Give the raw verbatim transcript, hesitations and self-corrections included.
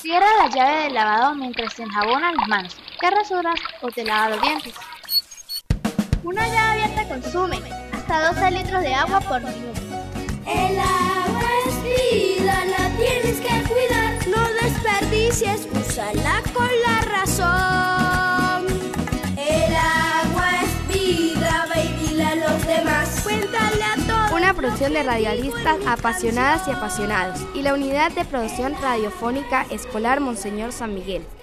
Cierra la llave del lavado mientras se enjabonan las manos, te rasuras o te lavas los dientes. Una llave abierta consume hasta doce litros de agua por minuto. El agua es vida, la tienes que cuidar. No desperdicies, úsala con la razón. El agua es vida, ve y dile a los demás. Cuéntale a todos. Una producción de radialistas apasionadas y apasionados y la Unidad de Producción Radiofónica Escolar Monseñor San Miguel.